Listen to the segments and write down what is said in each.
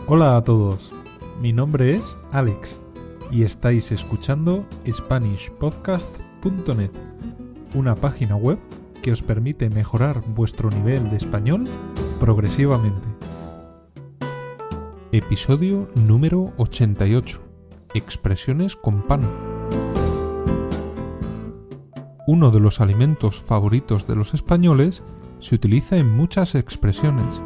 Hola a todos, mi nombre es Alex y estáis escuchando SpanishPodcast.net, una página web que os permite mejorar vuestro nivel de español progresivamente. Episodio número 88. Expresiones con pan. Uno de los alimentos favoritos de los españoles se utiliza en muchas expresiones.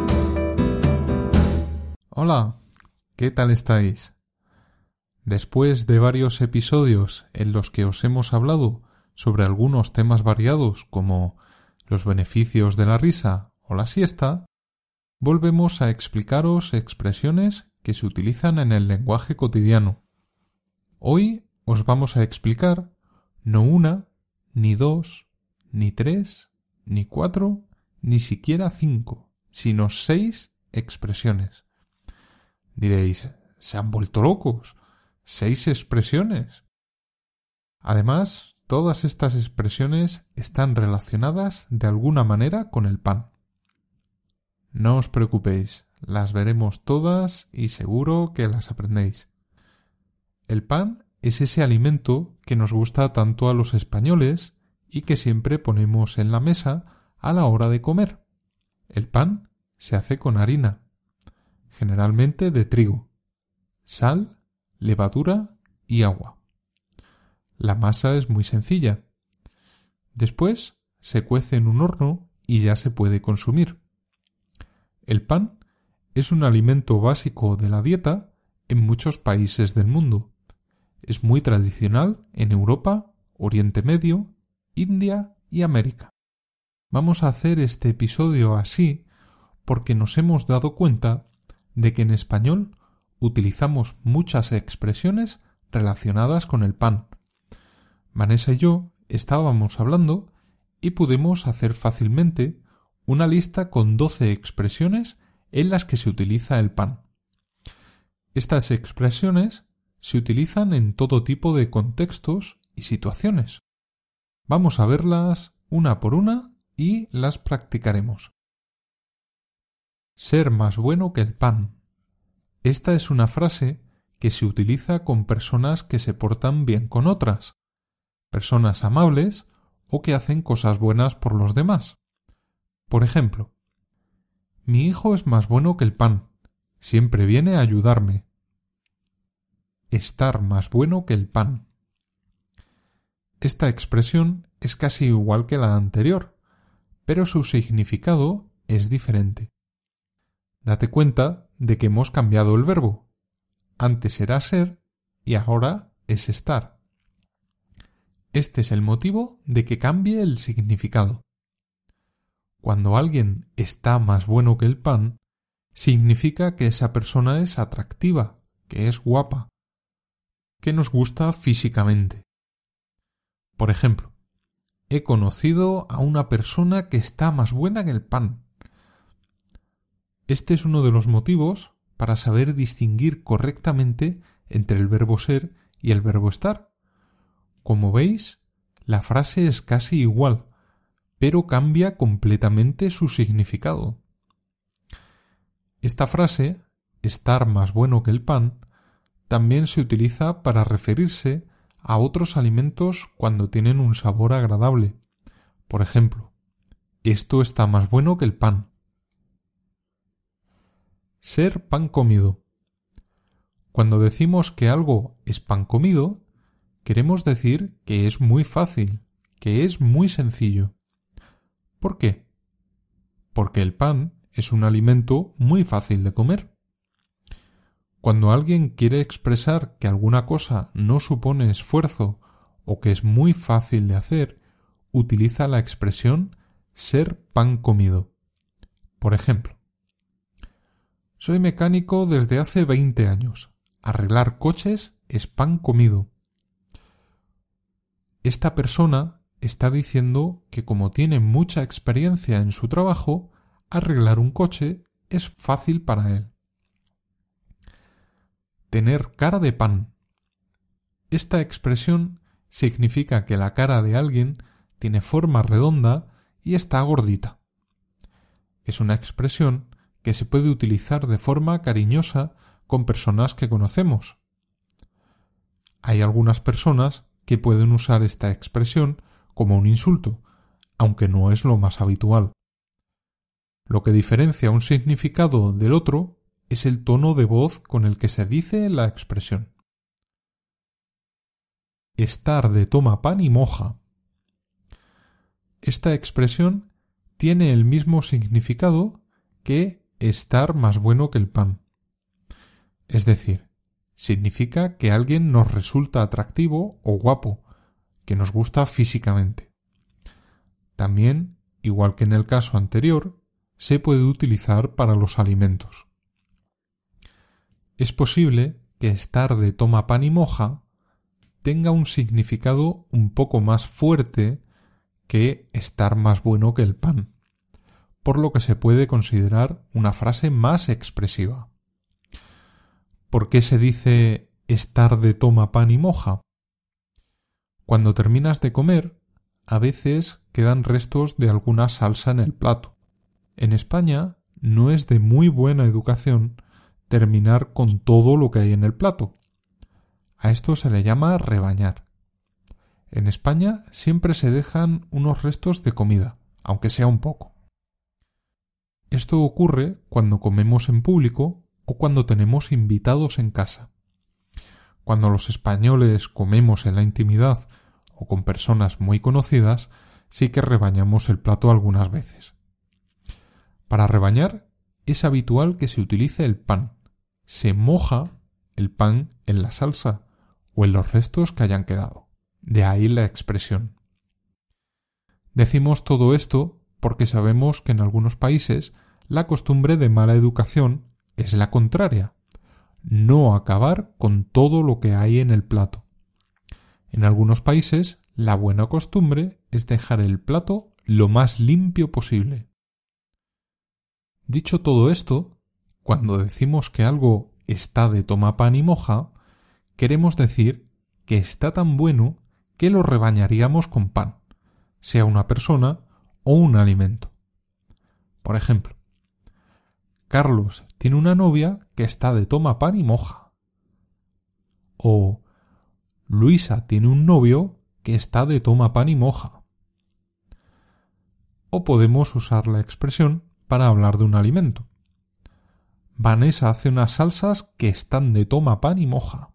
Hola, ¿qué tal estáis? Después de varios episodios en los que os hemos hablado sobre algunos temas variados como los beneficios de la risa o la siesta, volvemos a explicaros expresiones que se utilizan en el lenguaje cotidiano. Hoy os vamos a explicar no una, ni dos, ni tres, ni cuatro, ni siquiera 5, sino 6 expresiones. Diréis, ¿se han vuelto locos? 6 expresiones. Además, todas estas expresiones están relacionadas de alguna manera con el pan. No os preocupéis, las veremos todas y seguro que las aprendéis. El pan es ese alimento que nos gusta tanto a los españoles y que siempre ponemos en la mesa a la hora de comer. El pan se hace con harina, generalmente de trigo, sal, levadura y agua. La masa es muy sencilla. Después se cuece en un horno y ya se puede consumir. El pan es un alimento básico de la dieta en muchos países del mundo. Es muy tradicional en Europa, Oriente Medio, India y América. Vamos a hacer este episodio así porque nos hemos dado cuenta de que en español utilizamos muchas expresiones relacionadas con el pan. Vanessa y yo estábamos hablando y pudimos hacer fácilmente una lista con 12 expresiones en las que se utiliza el pan. Estas expresiones se utilizan en todo tipo de contextos y situaciones. Vamos a verlas una por una y las practicaremos. Ser más bueno que el pan. Esta es una frase que se utiliza con personas que se portan bien con otras, personas amables o que hacen cosas buenas por los demás. Por ejemplo, mi hijo es más bueno que el pan, siempre viene a ayudarme. Estar más bueno que el pan. Esta expresión es casi igual que la anterior, pero su significado es diferente. Date cuenta de que hemos cambiado el verbo. Antes era ser y ahora es estar. Este es el motivo de que cambie el significado. Cuando alguien está más bueno que el pan, significa que esa persona es atractiva, que es guapa, que nos gusta físicamente. Por ejemplo, he conocido a una persona que está más buena que el pan. Este es uno de los motivos para saber distinguir correctamente entre el verbo ser y el verbo estar. Como veis, la frase es casi igual, pero cambia completamente su significado. Esta frase, estar más bueno que el pan, también se utiliza para referirse a otros alimentos cuando tienen un sabor agradable. Por ejemplo, esto está más bueno que el pan. Ser pan comido. Cuando decimos que algo es pan comido, queremos decir que es muy fácil, que es muy sencillo. ¿Por qué? Porque el pan es un alimento muy fácil de comer. Cuando alguien quiere expresar que alguna cosa no supone esfuerzo o que es muy fácil de hacer, utiliza la expresión ser pan comido. Por ejemplo, soy mecánico desde hace 20 años. Arreglar coches es pan comido. Esta persona está diciendo que como tiene mucha experiencia en su trabajo, arreglar un coche es fácil para él. Tener cara de pan. Esta expresión significa que la cara de alguien tiene forma redonda y está gordita. Es una expresión que se puede utilizar de forma cariñosa con personas que conocemos. Hay algunas personas que pueden usar esta expresión como un insulto, aunque no es lo más habitual. Lo que diferencia un significado del otro es el tono de voz con el que se dice la expresión. Estar de toma pan y moja. Esta expresión tiene el mismo significado que estar más bueno que el pan. Es decir, significa que alguien nos resulta atractivo o guapo, que nos gusta físicamente. También, igual que en el caso anterior, se puede utilizar para los alimentos. Es posible que estar de toma pan y moja tenga un significado un poco más fuerte que estar más bueno que el pan, por lo que se puede considerar una frase más expresiva. ¿Por qué se dice estar de toma pan y moja? Cuando terminas de comer, a veces quedan restos de alguna salsa en el plato. En España no es de muy buena educación terminar con todo lo que hay en el plato. A esto se le llama rebañar. En España siempre se dejan unos restos de comida, aunque sea un poco. Esto ocurre cuando comemos en público o cuando tenemos invitados en casa. Cuando los españoles comemos en la intimidad o con personas muy conocidas, sí que rebañamos el plato algunas veces. Para rebañar es habitual que se utilice el pan. Se moja el pan en la salsa o en los restos que hayan quedado. De ahí la expresión. Decimos todo esto porque sabemos que en algunos países la costumbre de mala educación es la contraria, no acabar con todo lo que hay en el plato. En algunos países la buena costumbre es dejar el plato lo más limpio posible. Dicho todo esto, cuando decimos que algo está de toma pan y moja, queremos decir que está tan bueno que lo rebañaríamos con pan, sea una persona o un alimento. Por ejemplo, Carlos tiene una novia que está de toma pan y moja. O Luisa tiene un novio que está de toma pan y moja. O podemos usar la expresión para hablar de un alimento. Vanessa hace unas salsas que están de toma pan y moja.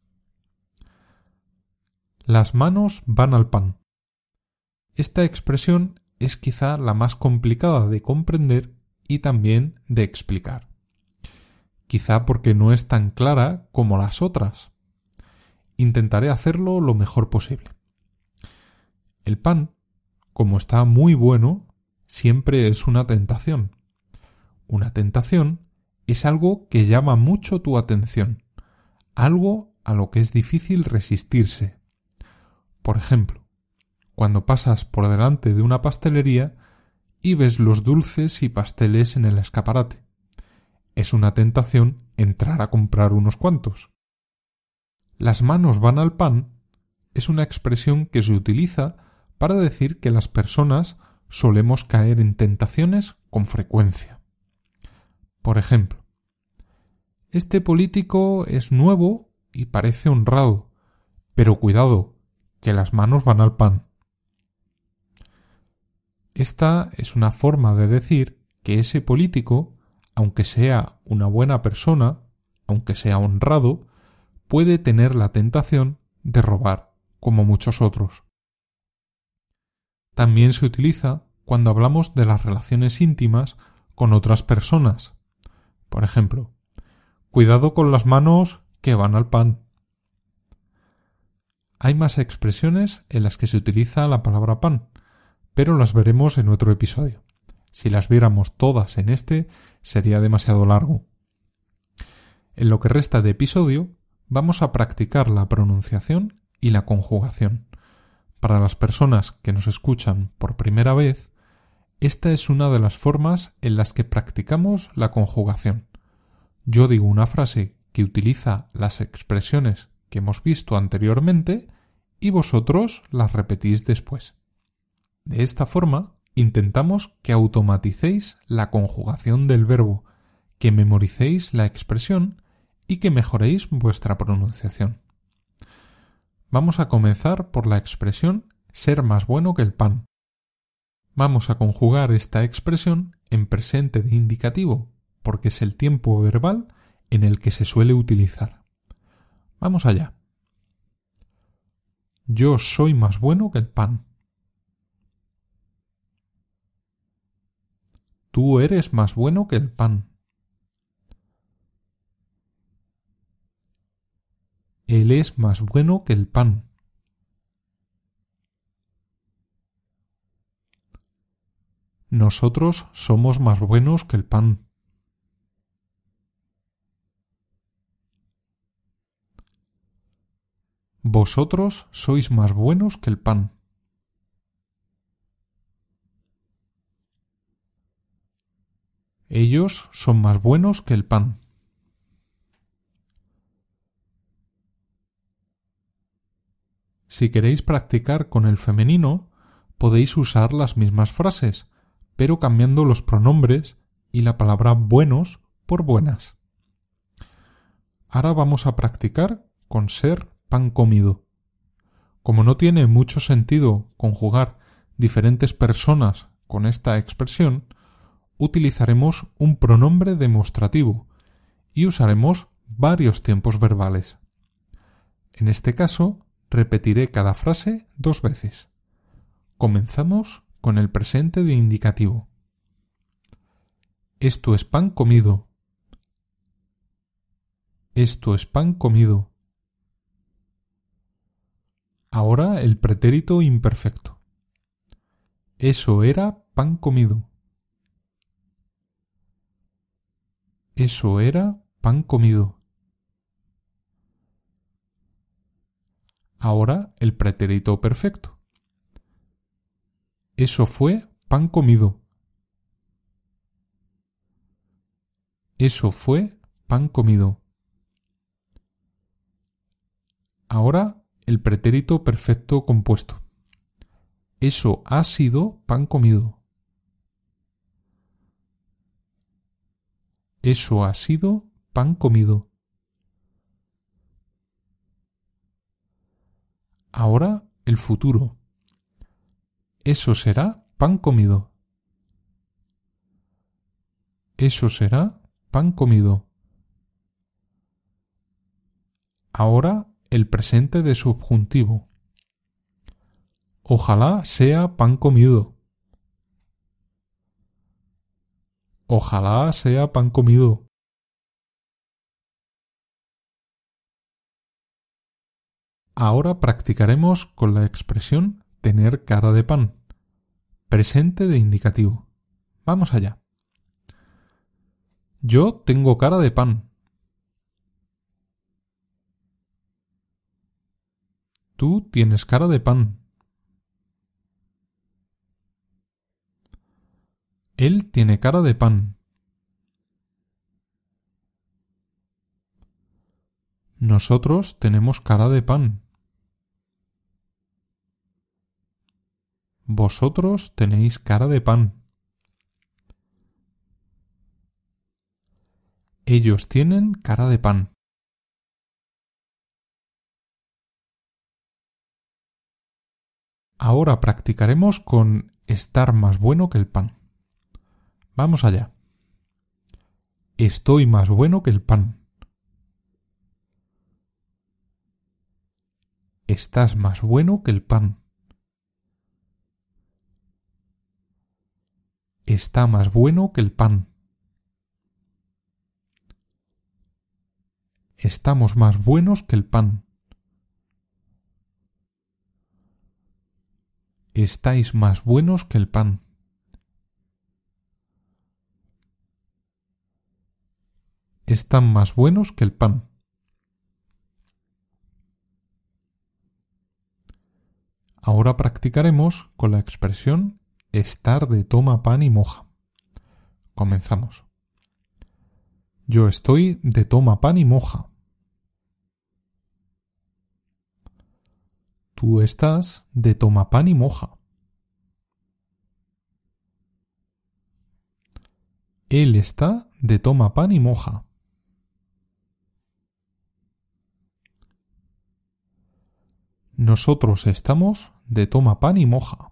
Las manos van al pan. Esta expresión es quizá la más complicada de comprender y también de explicar. Quizá porque no es tan clara como las otras. Intentaré hacerlo lo mejor posible. El pan, como está muy bueno, siempre es una tentación. Una tentación es algo que llama mucho tu atención, algo a lo que es difícil resistirse. Por ejemplo, cuando pasas por delante de una pastelería y ves los dulces y pasteles en el escaparate. Es una tentación entrar a comprar unos cuantos. Las manos van al pan es una expresión que se utiliza para decir que las personas solemos caer en tentaciones con frecuencia. Por ejemplo, este político es nuevo y parece honrado, pero cuidado, que las manos van al pan. Esta es una forma de decir que ese político, aunque sea una buena persona, aunque sea honrado, puede tener la tentación de robar, como muchos otros. También se utiliza cuando hablamos de las relaciones íntimas con otras personas. Por ejemplo, cuidado con las manos que van al pan. Hay más expresiones en las que se utiliza la palabra pan, pero las veremos en otro episodio. Si las viéramos todas en este, sería demasiado largo. En lo que resta de episodio, vamos a practicar la pronunciación y la conjugación. Para las personas que nos escuchan por primera vez, esta es una de las formas en las que practicamos la conjugación. Yo digo una frase que utiliza las expresiones que hemos visto anteriormente y vosotros las repetís después. De esta forma, intentamos que automaticéis la conjugación del verbo, que memoricéis la expresión y que mejoréis vuestra pronunciación. Vamos a comenzar por la expresión ser más bueno que el pan. Vamos a conjugar esta expresión en presente de indicativo, porque es el tiempo verbal en el que se suele utilizar. Vamos allá. Yo soy más bueno que el pan. Tú eres más bueno que el pan. Él es más bueno que el pan. Nosotros somos más buenos que el pan. Vosotros sois más buenos que el pan. Ellos son más buenos que el pan. Si queréis practicar con el femenino, podéis usar las mismas frases, pero cambiando los pronombres y la palabra buenos por buenas. Ahora vamos a practicar con ser pan comido. Como no tiene mucho sentido conjugar diferentes personas con esta expresión, utilizaremos un pronombre demostrativo y usaremos varios tiempos verbales. En este caso, repetiré cada frase 2 veces. Comenzamos con el presente de indicativo. Esto es pan comido. Esto es pan comido. Ahora el pretérito imperfecto. Eso era pan comido. Eso era pan comido. Ahora el pretérito perfecto. Eso fue pan comido. Eso fue pan comido. Ahora el pretérito perfecto compuesto. Eso ha sido pan comido. Eso ha sido pan comido. Ahora el futuro. Eso será pan comido. Eso será pan comido. Ahora el presente de subjuntivo. Ojalá sea pan comido. Ojalá sea pan comido. Ahora practicaremos con la expresión tener cara de pan. Presente de indicativo. Vamos allá. Yo tengo cara de pan. Tú tienes cara de pan. Él tiene cara de pan. Nosotros tenemos cara de pan. Vosotros tenéis cara de pan. Ellos tienen cara de pan. Ahora practicaremos con estar más bueno que el pan. Vamos allá. Estoy más bueno que el pan. Estás más bueno que el pan. Está más bueno que el pan. Estamos más buenos que el pan. Estáis más buenos que el pan. Están más buenos que el pan. Ahora practicaremos con la expresión estar de toma pan y moja. Comenzamos. Yo estoy de toma pan y moja. Tú estás de toma pan y moja. Él está de toma pan y moja. Nosotros estamos de toma pan y moja.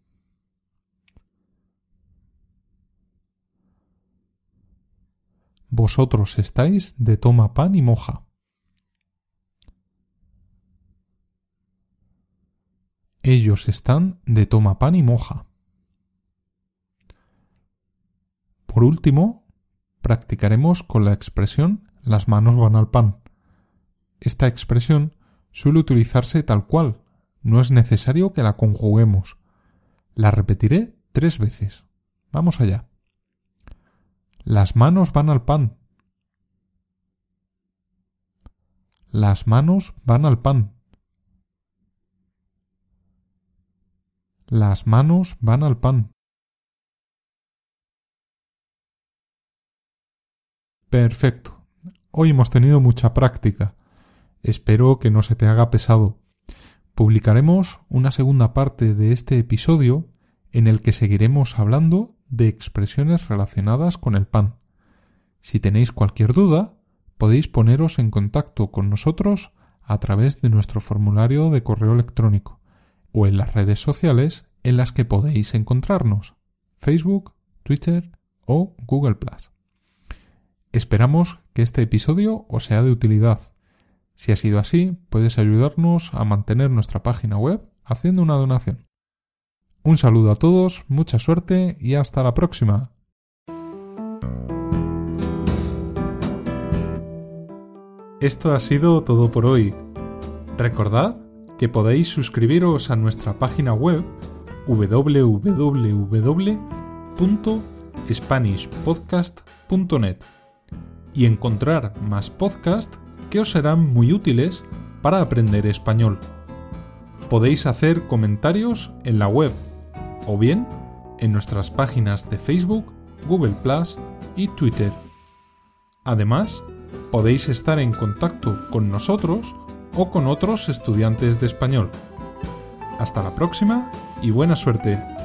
Vosotros estáis de toma pan y moja. Ellos están de toma pan y moja. Por último, practicaremos con la expresión las manos van al pan. Esta expresión suele utilizarse tal cual, no es necesario que la conjuguemos. La repetiré 3 veces. Vamos allá. Las manos van al pan. Las manos van al pan. Las manos van al pan. Perfecto. Hoy hemos tenido mucha práctica. Espero que no se te haga pesado. Publicaremos una segunda parte de este episodio en el que seguiremos hablando de expresiones relacionadas con el pan. Si tenéis cualquier duda, podéis poneros en contacto con nosotros a través de nuestro formulario de correo electrónico o en las redes sociales en las que podéis encontrarnos: Facebook, Twitter o Google+. Esperamos que este episodio os sea de utilidad. Si ha sido así, puedes ayudarnos a mantener nuestra página web haciendo una donación. Un saludo a todos, mucha suerte y hasta la próxima. Esto ha sido todo por hoy. Recordad que podéis suscribiros a nuestra página web www.spanishpodcast.net y encontrar más podcasts que os serán muy útiles para aprender español. Podéis hacer comentarios en la web o bien en nuestras páginas de Facebook, Google+ y Twitter. Además, podéis estar en contacto con nosotros o con otros estudiantes de español. Hasta la próxima y buena suerte.